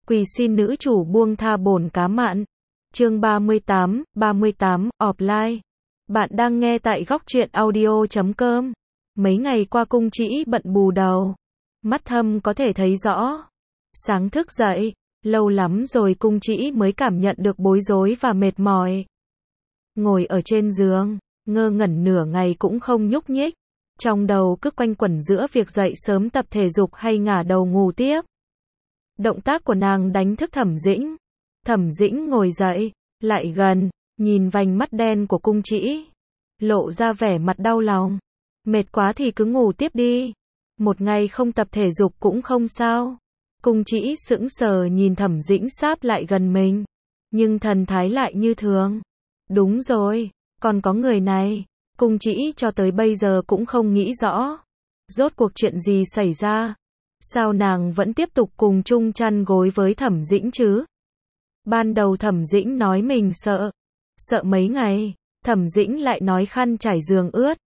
Quỳ xin nữ chủ buông tha bổn cá mặn. Chương 38, offline. Bạn đang nghe tại góc truyện audio.com. Mấy ngày qua cung trĩ bận bù đầu. Mắt Thâm có thể thấy rõ. Sáng thức dậy, lâu lắm rồi cung trĩ mới cảm nhận được bối rối và mệt mỏi. Ngồi ở trên giường, ngơ ngẩn nửa ngày cũng không nhúc nhích. Trong đầu cứ quanh quẩn giữa việc dậy sớm tập thể dục hay ngả đầu ngủ tiếp. Động tác của nàng đánh thức Thẩm Dĩnh. Thẩm Dĩnh ngồi dậy, lại gần, nhìn vành mắt đen của cung trĩ, lộ ra vẻ mặt đau lòng. Mệt quá thì cứ ngủ tiếp đi. Một ngày không tập thể dục cũng không sao. Cung trĩ sững sờ nhìn Thẩm Dĩnh sáp lại gần mình, nhưng thần thái lại như thường. Đúng rồi, còn có người này. Cung trĩ cho tới bây giờ cũng không nghĩ rõ. Rốt cuộc chuyện gì xảy ra? Sao nàng vẫn tiếp tục cùng chung chăn gối với Thẩm Dĩnh chứ? Ban đầu Thẩm Dĩnh nói mình sợ. Sợ mấy ngày, Thẩm Dĩnh lại nói khăn trải giường ướt.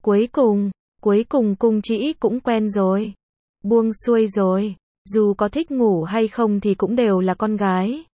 Cuối cùng cung trĩ cũng quen rồi. Buông xuôi rồi. Dù có thích ngủ hay không thì cũng đều là con gái.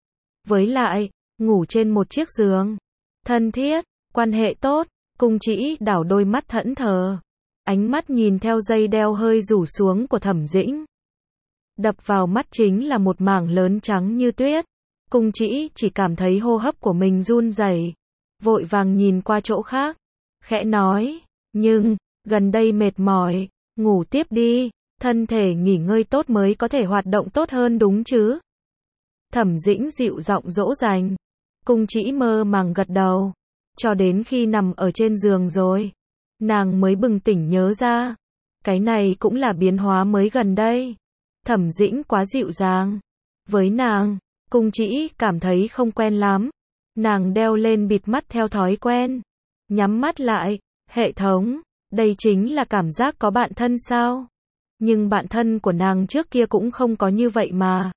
Với lại, ngủ trên một chiếc giường. Thân thiết, quan hệ tốt. Cung trĩ đảo đôi mắt thẫn thờ. Ánh mắt nhìn theo dây đeo hơi rủ xuống của Thẩm Dĩnh. Đập vào mắt chính là một mảng lớn trắng như tuyết. Cung trĩ chỉ cảm thấy hô hấp của mình run rẩy, vội vàng nhìn qua chỗ khác, khẽ nói, nhưng, gần đây mệt mỏi, ngủ tiếp đi, thân thể nghỉ ngơi tốt mới có thể hoạt động tốt hơn đúng chứ? Thẩm Dĩnh dịu giọng dỗ dành. Cung trĩ mơ màng gật đầu, cho đến khi nằm ở trên giường rồi, nàng mới bừng tỉnh nhớ ra, cái này cũng là biến hóa mới gần đây. Thẩm Dĩnh quá dịu dàng với nàng, cung trĩ cảm thấy không quen lắm. Nàng đeo lên bịt mắt theo thói quen, nhắm mắt lại. Hệ thống, đây chính là cảm giác có bạn thân sao? Nhưng bạn thân của nàng trước kia cũng không có như vậy mà.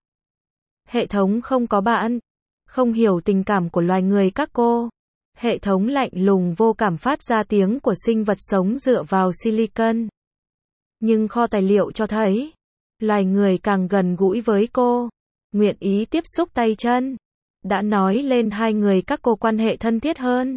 Hệ thống không có bạn, không hiểu tình cảm của loài người các cô. Hệ thống lạnh lùng vô cảm phát ra tiếng của sinh vật sống dựa vào silicon. Nhưng kho tài liệu cho thấy, loài người càng gần gũi với cô, nguyện ý tiếp xúc tay chân. Đã nói lên hai người các cô quan hệ thân thiết hơn.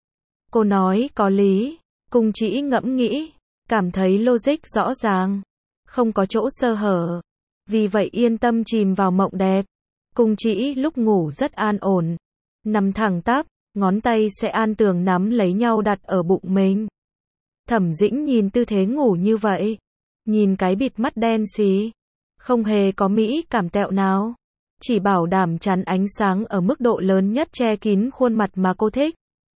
Cô nói có lý. Cung trĩ ngẫm nghĩ, cảm thấy logic rõ ràng, không có chỗ sơ hở. Vì vậy yên tâm chìm vào mộng đẹp. Cung trĩ lúc ngủ rất an ổn, nằm thẳng tắp, ngón tay sẽ an tường nắm lấy nhau đặt ở bụng mình. Thẩm Dĩnh nhìn tư thế ngủ như vậy, nhìn cái bịt mắt đen xì, không hề có mỹ cảm tẹo nào, chỉ bảo đảm chắn ánh sáng ở mức độ lớn nhất che kín khuôn mặt mà cô thích.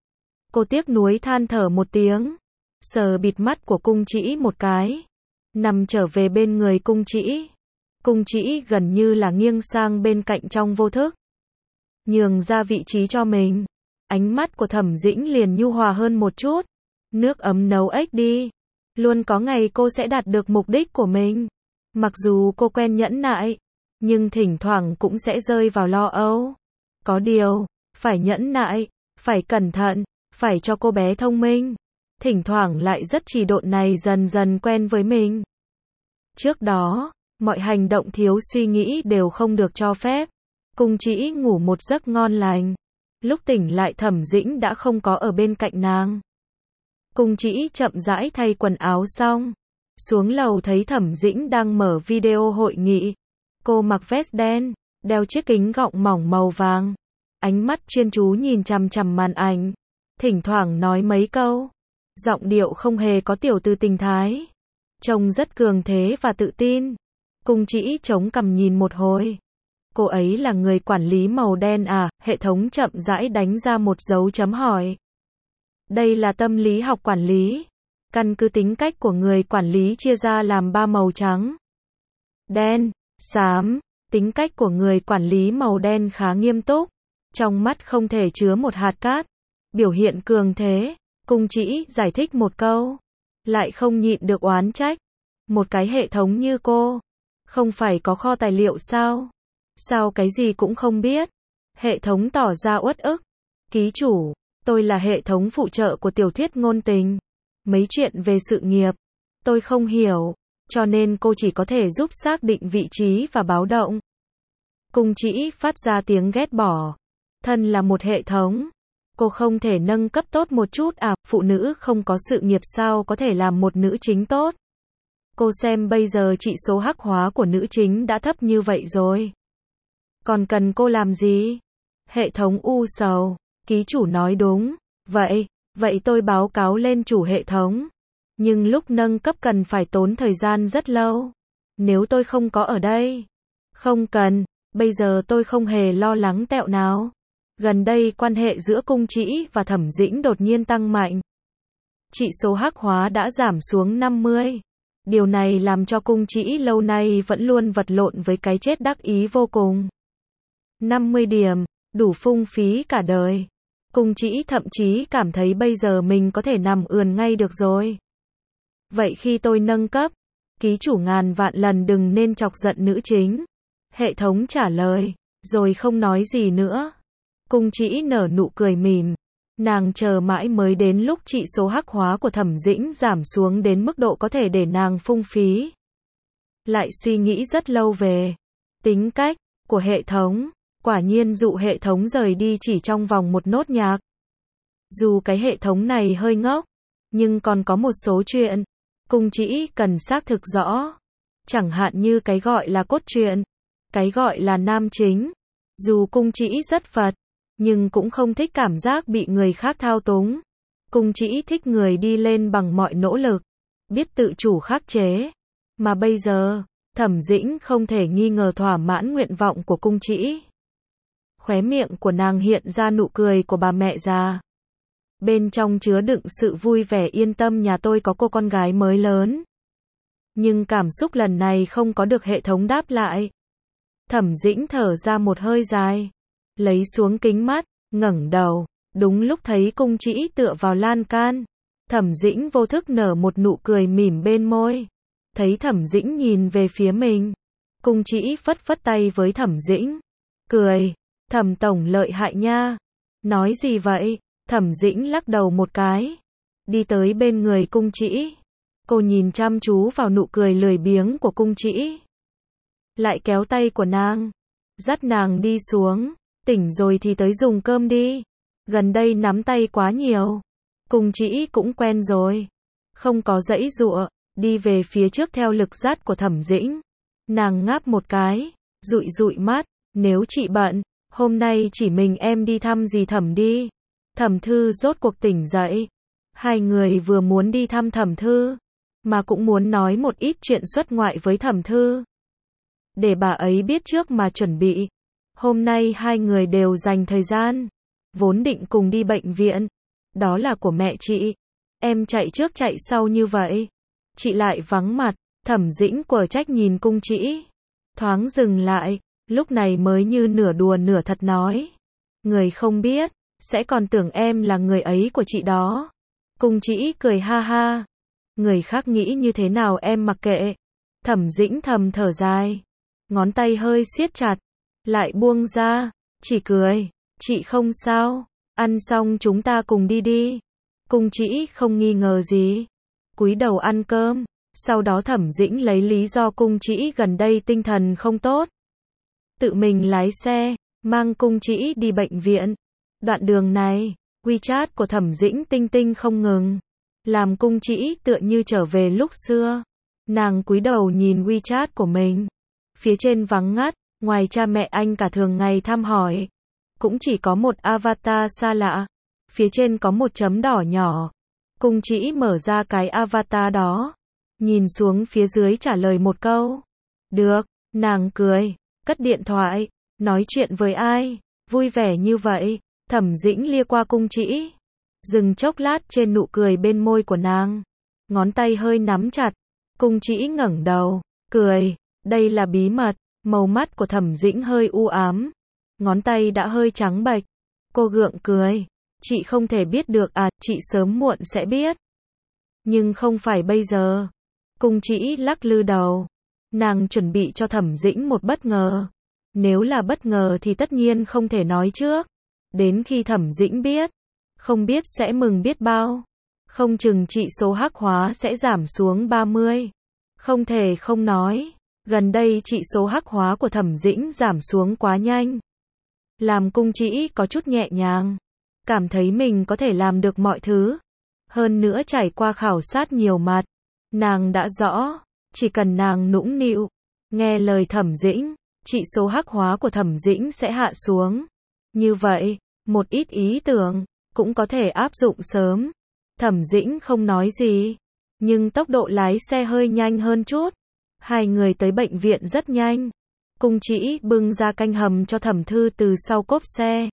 Cô tiếc nuối than thở một tiếng, sờ bịt mắt của cung trĩ một cái, nằm trở về bên người cung trĩ. Cung trĩ gần như là nghiêng sang bên cạnh trong vô thức, nhường ra vị trí cho mình. Ánh mắt của Thẩm Dĩnh liền nhu hòa hơn một chút. Nước ấm nấu ếch đi. Luôn có ngày cô sẽ đạt được mục đích của mình. Mặc dù cô quen nhẫn nại, nhưng thỉnh thoảng cũng sẽ rơi vào lo âu. Có điều, phải nhẫn nại, phải cẩn thận, phải cho cô bé thông minh. Thỉnh thoảng lại rất trì độn này dần dần quen với mình. Trước đó, mọi hành động thiếu suy nghĩ đều không được cho phép. Cung trĩ ngủ một giấc ngon lành. Lúc tỉnh lại Thẩm Dĩnh đã không có ở bên cạnh nàng. Cung trĩ chậm rãi thay quần áo xong, xuống lầu thấy Thẩm Dĩnh đang mở video hội nghị. Cô mặc vest đen, đeo chiếc kính gọng mỏng màu vàng, ánh mắt chuyên chú nhìn chằm chằm màn ảnh, thỉnh thoảng nói mấy câu, giọng điệu không hề có tiểu từ tình thái, trông rất cường thế và tự tin. Cung trĩ chống cằm nhìn một hồi. Cô ấy là người quản lý màu đen à? Hệ thống chậm rãi đánh ra một dấu chấm hỏi. Đây là tâm lý học quản lý. Căn cứ tính cách của người quản lý chia ra làm 3 màu trắng, đen, xám. Tính cách của người quản lý màu đen khá nghiêm túc, trong mắt không thể chứa một hạt cát, biểu hiện cường thế. Cung trĩ giải thích một câu, lại không nhịn được oán trách. Một cái hệ thống như cô, không phải có kho tài liệu sao? Sao cái gì cũng không biết? Hệ thống tỏ ra uất ức. Ký chủ, tôi là hệ thống phụ trợ của tiểu thuyết ngôn tình. Mấy chuyện về sự nghiệp, tôi không hiểu, cho nên cô chỉ có thể giúp xác định vị trí và báo động. Cung Trĩ phát ra tiếng ghét bỏ. Thân là một hệ thống. Cô không thể nâng cấp tốt một chút à, phụ nữ không có sự nghiệp sao có thể làm một nữ chính tốt. Cô xem bây giờ chỉ số hắc hóa của nữ chính đã thấp như vậy rồi. Còn cần cô làm gì? Hệ thống u sầu. Ký chủ nói đúng. Vậy tôi báo cáo lên chủ hệ thống. Nhưng lúc nâng cấp cần phải tốn thời gian rất lâu. Nếu tôi không có ở đây. Không cần, bây giờ tôi không hề lo lắng tẹo nào. Gần đây quan hệ giữa Cung Trĩ và Thẩm Dĩnh đột nhiên tăng mạnh. Chỉ số hắc hóa đã giảm xuống 50. Điều này làm cho Cung Trĩ lâu nay vẫn luôn vật lộn với cái chết đắc ý vô cùng. 50 điểm, đủ phung phí cả đời. Cung Trĩ thậm chí cảm thấy bây giờ mình có thể nằm ườn ngay được rồi. Vậy khi tôi nâng cấp, ký chủ ngàn vạn lần đừng nên chọc giận nữ chính. Hệ thống trả lời, rồi không nói gì nữa. Cung Trĩ nở nụ cười mỉm. Nàng chờ mãi mới đến lúc chỉ số hắc hóa của Thẩm Dĩnh giảm xuống đến mức độ có thể để nàng phung phí. Lại suy nghĩ rất lâu về tính cách của hệ thống. Quả nhiên dụ hệ thống rời đi chỉ trong vòng một nốt nhạc. Dù cái hệ thống này hơi ngốc, nhưng còn có một số chuyện Cung Trĩ cần xác thực rõ. Chẳng hạn như cái gọi là cốt truyện, cái gọi là nam chính. Dù Cung Trĩ rất phật, nhưng cũng không thích cảm giác bị người khác thao túng. Cung Trĩ thích người đi lên bằng mọi nỗ lực, biết tự chủ khắc chế. Mà bây giờ, Thẩm Dĩnh không thể nghi ngờ thỏa mãn nguyện vọng của Cung Trĩ. Khóe miệng của nàng hiện ra nụ cười của bà mẹ già. Bên trong chứa đựng sự vui vẻ yên tâm nhà tôi có cô con gái mới lớn. Nhưng cảm xúc lần này không có được hệ thống đáp lại. Thẩm Dĩnh thở ra một hơi dài. Lấy xuống kính mắt, ngẩng đầu. Đúng lúc thấy Cung Trĩ tựa vào lan can. Thẩm Dĩnh vô thức nở một nụ cười mỉm bên môi. Thấy Thẩm Dĩnh nhìn về phía mình. Cung Trĩ phất phất tay với Thẩm Dĩnh. Cười. Thẩm tổng lợi hại nha. Nói gì vậy? Thẩm Dĩnh lắc đầu một cái. Đi tới bên người Cung Trĩ. Cô nhìn chăm chú vào nụ cười lười biếng của Cung Trĩ. Lại kéo tay của nàng. Dắt nàng đi xuống. Tỉnh rồi thì tới dùng cơm đi. Gần đây nắm tay quá nhiều. Cung Trĩ cũng quen rồi. Không có giãy giụa. Đi về phía trước theo lực dắt của Thẩm Dĩnh. Nàng ngáp một cái. Dụi dụi mắt. Nếu chị bận, hôm nay chỉ mình em đi thăm dì Thẩm đi. Thẩm Thư rốt cuộc tỉnh dậy. Hai người vừa muốn đi thăm Thẩm Thư, mà cũng muốn nói một ít chuyện xuất ngoại với Thẩm Thư. Để bà ấy biết trước mà chuẩn bị. Hôm nay hai người đều dành thời gian. Vốn định cùng đi bệnh viện. Đó là của mẹ chị. Em chạy trước chạy sau như vậy. Chị lại vắng mặt. Thẩm Dĩnh quở trách nhìn Cung Trĩ. Thoáng dừng lại. Lúc này mới như nửa đùa nửa thật nói. Người không biết, sẽ còn tưởng em là người ấy của chị đó. Cung Trĩ cười ha ha. Người khác nghĩ như thế nào em mặc kệ. Thẩm Dĩnh thầm thở dài. Ngón tay hơi siết chặt. Lại buông ra. Chỉ cười. Chị không sao. Ăn xong chúng ta cùng đi đi. Cung Trĩ không nghi ngờ gì. Cúi đầu ăn cơm. Sau đó Thẩm Dĩnh lấy lý do Cung Trĩ gần đây tinh thần không tốt. Tự mình lái xe, mang Cung Trĩ đi bệnh viện. Đoạn đường này, WeChat của Thẩm Dĩnh tinh tinh không ngừng. Làm Cung Trĩ tựa như trở về lúc xưa. Nàng cúi đầu nhìn WeChat của mình. Phía trên vắng ngắt, ngoài cha mẹ anh cả thường ngày thăm hỏi. Cũng chỉ có một avatar xa lạ. Phía trên có một chấm đỏ nhỏ. Cung Trĩ mở ra cái avatar đó. Nhìn xuống phía dưới trả lời một câu. Được, nàng cười. Cất điện thoại, nói chuyện với ai, vui vẻ như vậy. Thẩm Dĩnh lia qua Cung Trĩ, dừng chốc lát trên nụ cười bên môi của nàng, ngón tay hơi nắm chặt. Cung Trĩ ngẩng đầu, cười, đây là bí mật. Màu mắt của Thẩm Dĩnh hơi u ám, ngón tay đã hơi trắng bệch. Cô gượng cười, chị không thể biết được à, chị sớm muộn sẽ biết. Nhưng không phải bây giờ. Cung Trĩ lắc lư đầu. Nàng chuẩn bị cho Thẩm Dĩnh một bất ngờ. Nếu là bất ngờ thì tất nhiên không thể nói trước. Đến khi Thẩm Dĩnh biết, không biết sẽ mừng biết bao. Không chừng chỉ số hắc hóa sẽ giảm xuống 30. Không thể không nói. Gần đây trị số hắc hóa của Thẩm Dĩnh giảm xuống quá nhanh. Làm Cung Trĩ có chút nhẹ nhàng. Cảm thấy mình có thể làm được mọi thứ. Hơn nữa trải qua khảo sát nhiều mặt. Nàng đã rõ, chỉ cần nàng nũng nịu, nghe lời Thẩm Dĩnh, trị số hắc hóa của Thẩm Dĩnh sẽ hạ xuống. Như vậy, một ít ý tưởng, cũng có thể áp dụng sớm. Thẩm Dĩnh không nói gì, nhưng tốc độ lái xe hơi nhanh hơn chút. Hai người tới bệnh viện rất nhanh. Cung Trĩ bưng ra canh hầm cho Thẩm Thư từ sau cốp xe.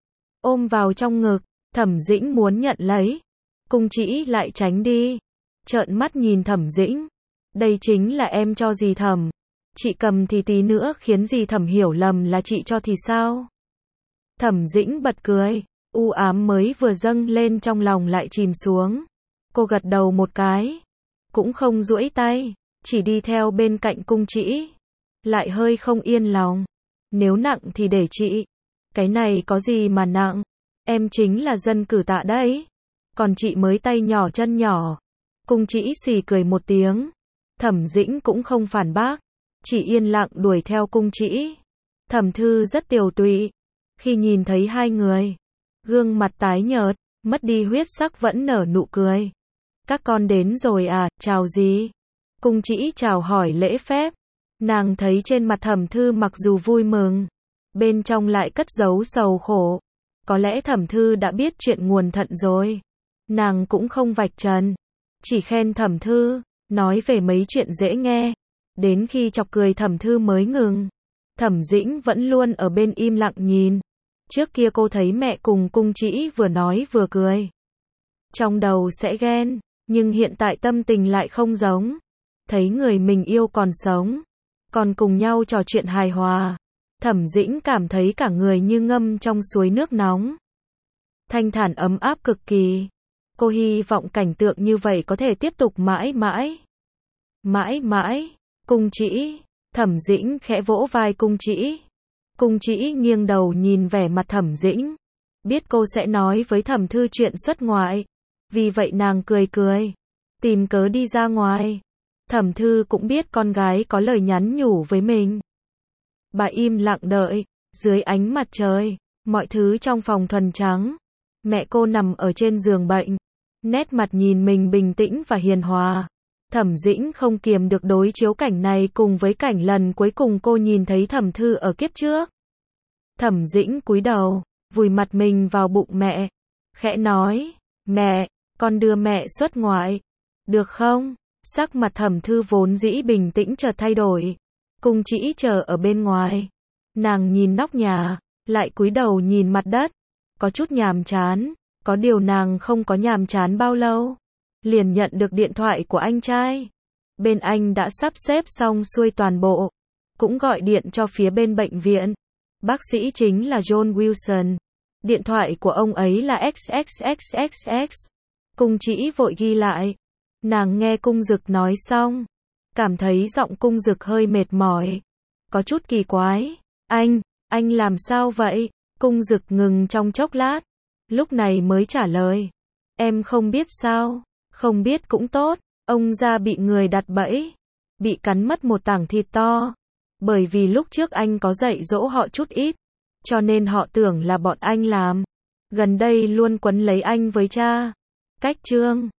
Ôm vào trong ngực, Thẩm Dĩnh muốn nhận lấy. Cung Trĩ lại tránh đi. Trợn mắt nhìn Thẩm Dĩnh. Đây chính là em cho dì Thẩm. Chị cầm thì tí nữa khiến dì Thẩm hiểu lầm là chị cho thì sao? Thẩm Dĩnh bật cười. U ám mới vừa dâng lên trong lòng lại chìm xuống. Cô gật đầu một cái. Cũng không duỗi tay. Chỉ đi theo bên cạnh Cung Trĩ. Lại hơi không yên lòng. Nếu nặng thì để chị. Cái này có gì mà nặng. Em chính là dân cử tạ đấy. Còn chị mới tay nhỏ chân nhỏ. Cung Trĩ xì cười một tiếng. Thẩm Dĩnh cũng không phản bác. Chỉ yên lặng đuổi theo Cung Trĩ. Thẩm Thư rất tiều tụy. Khi nhìn thấy hai người, gương mặt tái nhợt, mất đi huyết sắc vẫn nở nụ cười. Các con đến rồi à, chào gì? Cung Trĩ chào hỏi lễ phép. Nàng thấy trên mặt Thẩm Thư mặc dù vui mừng, bên trong lại cất giấu sầu khổ. Có lẽ Thẩm Thư đã biết chuyện nguồn thận rồi. Nàng cũng không vạch trần, chỉ khen Thẩm Thư, nói về mấy chuyện dễ nghe. Đến khi chọc cười Thẩm Thư mới ngừng. Thẩm Dĩnh vẫn luôn ở bên im lặng nhìn. Trước kia cô thấy mẹ cùng Cung Trĩ vừa nói vừa cười. Trong đầu sẽ ghen, nhưng hiện tại tâm tình lại không giống. Thấy người mình yêu còn sống, còn cùng nhau trò chuyện hài hòa. Thẩm Dĩnh cảm thấy cả người như ngâm trong suối nước nóng. Thanh thản ấm áp cực kỳ. Cô hy vọng cảnh tượng như vậy có thể tiếp tục mãi mãi. Mãi mãi. Cung Trĩ. Thẩm Dĩnh khẽ vỗ vai Cung Trĩ. Cung Trĩ nghiêng đầu nhìn vẻ mặt Thẩm Dĩnh. Biết cô sẽ nói với Thẩm Thư chuyện xuất ngoại. Vì vậy nàng cười cười. Tìm cớ đi ra ngoài. Thẩm Thư cũng biết con gái có lời nhắn nhủ với mình. Bà im lặng đợi. Dưới ánh mặt trời, mọi thứ trong phòng thuần trắng. Mẹ cô nằm ở trên giường bệnh. Nét mặt nhìn mình bình tĩnh và hiền hòa. Thẩm Dĩnh không kiềm được đối chiếu cảnh này cùng với cảnh lần cuối cùng cô nhìn thấy Thẩm Thư ở kiếp trước. Thẩm Dĩnh cúi đầu, vùi mặt mình vào bụng mẹ. Khẽ nói, mẹ, con đưa mẹ xuất ngoại. Được không? Sắc mặt Thẩm Thư vốn dĩ bình tĩnh chợt thay đổi. Cung Trĩ chờ ở bên ngoài. Nàng nhìn nóc nhà, lại cúi đầu nhìn mặt đất. Có chút nhàm chán. Có điều nàng không có nhàm chán bao lâu. Liền nhận được điện thoại của anh trai. Bên anh đã sắp xếp xong xuôi toàn bộ. Cũng gọi điện cho phía bên bệnh viện. Bác sĩ chính là John Wilson. Điện thoại của ông ấy là XXXXX. Cung Trĩ vội ghi lại. Nàng nghe Cung Dực nói xong. Cảm thấy giọng Cung Dực hơi mệt mỏi. Có chút kỳ quái. Anh làm sao vậy? Cung Dực ngừng trong chốc lát. Lúc này mới trả lời. Em không biết sao. Không biết cũng tốt. Ông gia bị người đặt bẫy. Bị cắn mất một tảng thịt to. Bởi vì lúc trước anh có dạy dỗ họ chút ít. Cho nên họ tưởng là bọn anh làm. Gần đây luôn quấn lấy anh với cha. Cách chương